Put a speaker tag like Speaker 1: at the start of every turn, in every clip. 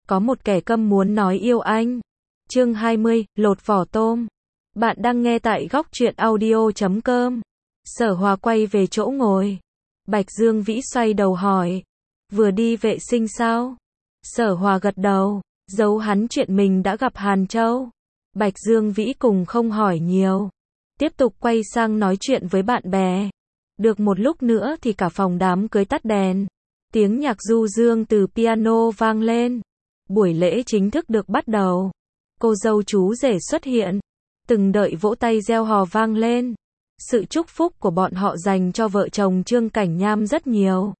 Speaker 1: có một kẻ câm muốn nói yêu anh. Chương 20, lột vỏ tôm. Bạn đang nghe tại góc truyện audio.com. Sở Hòa quay về chỗ ngồi. Bạch Dương Vĩ xoay đầu hỏi. Vừa đi vệ sinh sao? Sở Hòa gật đầu, giấu hắn chuyện mình đã gặp Hàn Châu. Bạch Dương Vĩ cùng không hỏi nhiều. Tiếp tục quay sang nói chuyện với bạn bè. Được một lúc nữa thì cả phòng đám cưới tắt đèn. Tiếng nhạc du dương từ piano vang lên. Buổi lễ chính thức được bắt đầu. Cô dâu chú rể xuất hiện. Từng đợi vỗ tay reo hò vang lên. Sự chúc phúc của bọn họ dành cho vợ chồng Trương Cảnh Nham rất nhiều.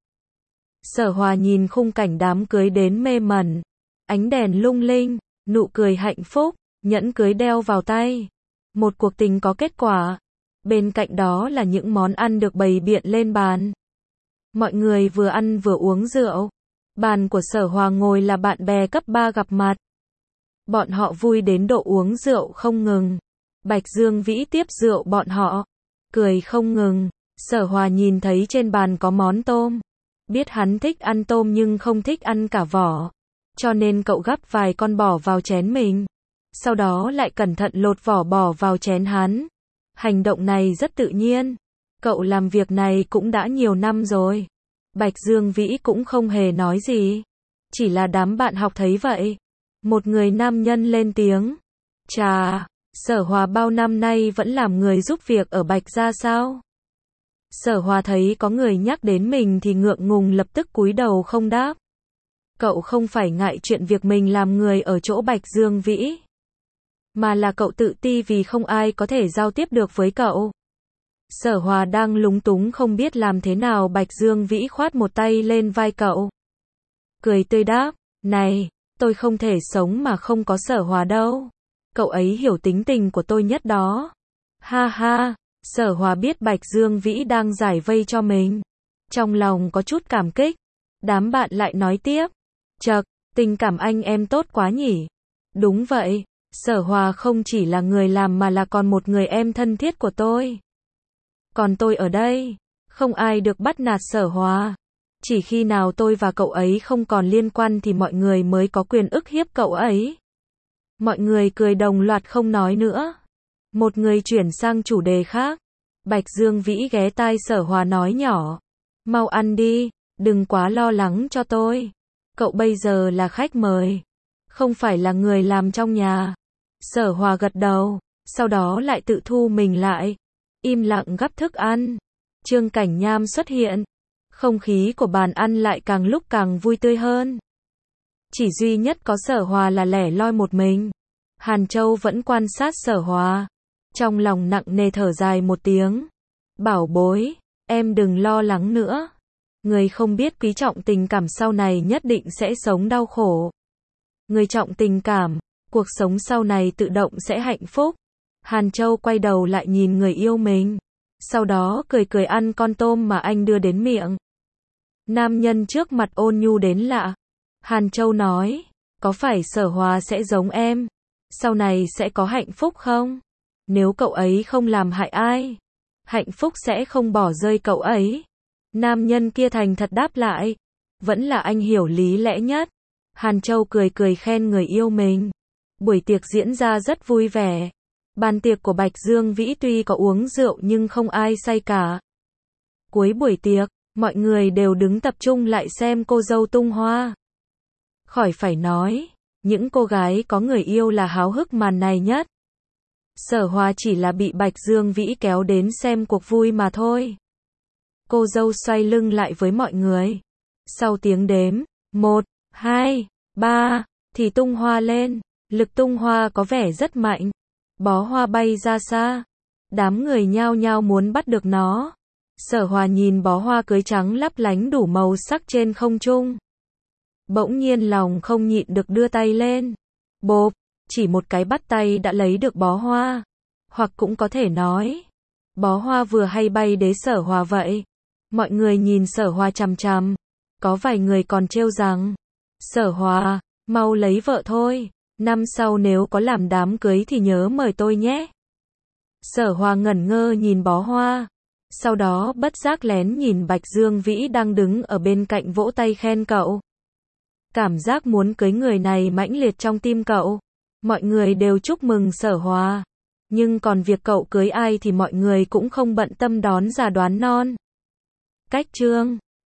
Speaker 1: Sở Hòa nhìn khung cảnh đám cưới đến mê mẩn. Ánh đèn lung linh, nụ cười hạnh phúc, nhẫn cưới đeo vào tay. Một cuộc tình có kết quả. Bên cạnh đó là những món ăn được bày biện lên bàn. Mọi người vừa ăn vừa uống rượu. Bàn của Sở Hòa ngồi là bạn bè cấp 3 gặp mặt. Bọn họ vui đến độ uống rượu không ngừng. Bạch Dương Vĩ tiếp rượu bọn họ, cười không ngừng. Sở Hòa nhìn thấy trên bàn có món tôm. Biết hắn thích ăn tôm nhưng không thích ăn cả vỏ. Cho nên cậu gắp vài con bỏ vào chén mình. Sau đó lại cẩn thận lột vỏ bỏ vào chén hắn. Hành động này rất tự nhiên. Cậu làm việc này cũng đã nhiều năm rồi. Bạch Dương Vĩ cũng không hề nói gì. Chỉ là đám bạn học thấy vậy. Một người nam nhân lên tiếng. Chà, Sở Hòa bao năm nay vẫn làm người giúp việc ở Bạch gia sao? Sở Hòa thấy có người nhắc đến mình thì ngượng ngùng lập tức cúi đầu không đáp. Cậu không phải ngại chuyện việc mình làm người ở chỗ Bạch Dương Vĩ. Mà là cậu tự ti vì không ai có thể giao tiếp được với cậu. Sở Hòa đang lúng túng không biết làm thế nào. Bạch Dương Vĩ khoát một tay lên vai cậu. Cười tươi đáp, này, tôi không thể sống mà không có Sở Hòa đâu. Cậu ấy hiểu tính tình của tôi nhất đó. Ha ha, Sở Hòa biết Bạch Dương Vĩ đang giải vây cho mình. Trong lòng có chút cảm kích. Đám bạn lại nói tiếp. Chậc, tình cảm anh em tốt quá nhỉ. Đúng vậy, Sở Hòa không chỉ là người làm mà là còn một người em thân thiết của tôi. Còn tôi ở đây, không ai được bắt nạt Sở Hòa. Chỉ khi nào tôi và cậu ấy không còn liên quan thì mọi người mới có quyền ức hiếp cậu ấy. Mọi người cười đồng loạt không nói nữa. Một người chuyển sang chủ đề khác. Bạch Dương Vĩ ghé tai Sở Hòa nói nhỏ. Mau ăn đi, đừng quá lo lắng cho tôi. Cậu bây giờ là khách mời, không phải là người làm trong nhà. Sở Hòa gật đầu, sau đó lại tự thu mình lại. Im lặng gắp thức ăn. Trương Cảnh Nham xuất hiện. Không khí của bàn ăn lại càng lúc càng vui tươi hơn. Chỉ duy nhất có Sở Hòa là lẻ loi một mình. Hàn Châu vẫn quan sát Sở Hòa. Trong lòng nặng nề thở dài một tiếng. Bảo bối, em đừng lo lắng nữa. Người không biết quý trọng tình cảm sau này nhất định sẽ sống đau khổ. Người trọng tình cảm, cuộc sống sau này tự động sẽ hạnh phúc. Hàn Châu quay đầu lại nhìn người yêu mình. Sau đó cười cười ăn con tôm mà anh đưa đến miệng. Nam nhân trước mặt ôn nhu đến lạ. Hàn Châu nói, có phải Sở Hòa sẽ giống em? Sau này sẽ có hạnh phúc không? Nếu cậu ấy không làm hại ai, hạnh phúc sẽ không bỏ rơi cậu ấy. Nam nhân kia thành thật đáp lại. Vẫn là anh hiểu lý lẽ nhất. Hàn Châu cười cười khen người yêu mình. Buổi tiệc diễn ra rất vui vẻ. Bàn tiệc của Bạch Dương Vĩ tuy có uống rượu nhưng không ai say cả. Cuối buổi tiệc, mọi người đều đứng tập trung lại xem cô dâu tung hoa. Khỏi phải nói, những cô gái có người yêu là háo hức màn này nhất. Sở Hòa chỉ là bị Bạch Dương Vĩ kéo đến xem cuộc vui mà thôi. Cô dâu xoay lưng lại với mọi người. Sau tiếng đếm, 1, 2, 3, thì tung hoa lên. Lực tung hoa có vẻ rất mạnh. Bó hoa bay ra xa. Đám người nhao nhao muốn bắt được nó. Sở Hòa nhìn bó hoa cưới trắng lấp lánh đủ màu sắc trên không trung. Bỗng nhiên lòng không nhịn được đưa tay lên. Bộp, chỉ một cái bắt tay đã lấy được bó hoa. Hoặc cũng có thể nói, bó hoa vừa hay bay đến Sở Hòa vậy. Mọi người nhìn Sở Hòa chằm chằm. Có vài người còn trêu rằng, Sở Hòa, mau lấy vợ thôi. Năm sau nếu có làm đám cưới thì nhớ mời tôi nhé. Sở Hòa ngẩn ngơ nhìn bó hoa. Sau đó bất giác lén nhìn Bạch Dương Vĩ đang đứng ở bên cạnh vỗ tay khen cậu. Cảm giác muốn cưới người này mãnh liệt trong tim cậu. Mọi người đều chúc mừng Sở Hòa. Nhưng còn việc cậu cưới ai thì mọi người cũng không bận tâm đón già đoán non. Cách chương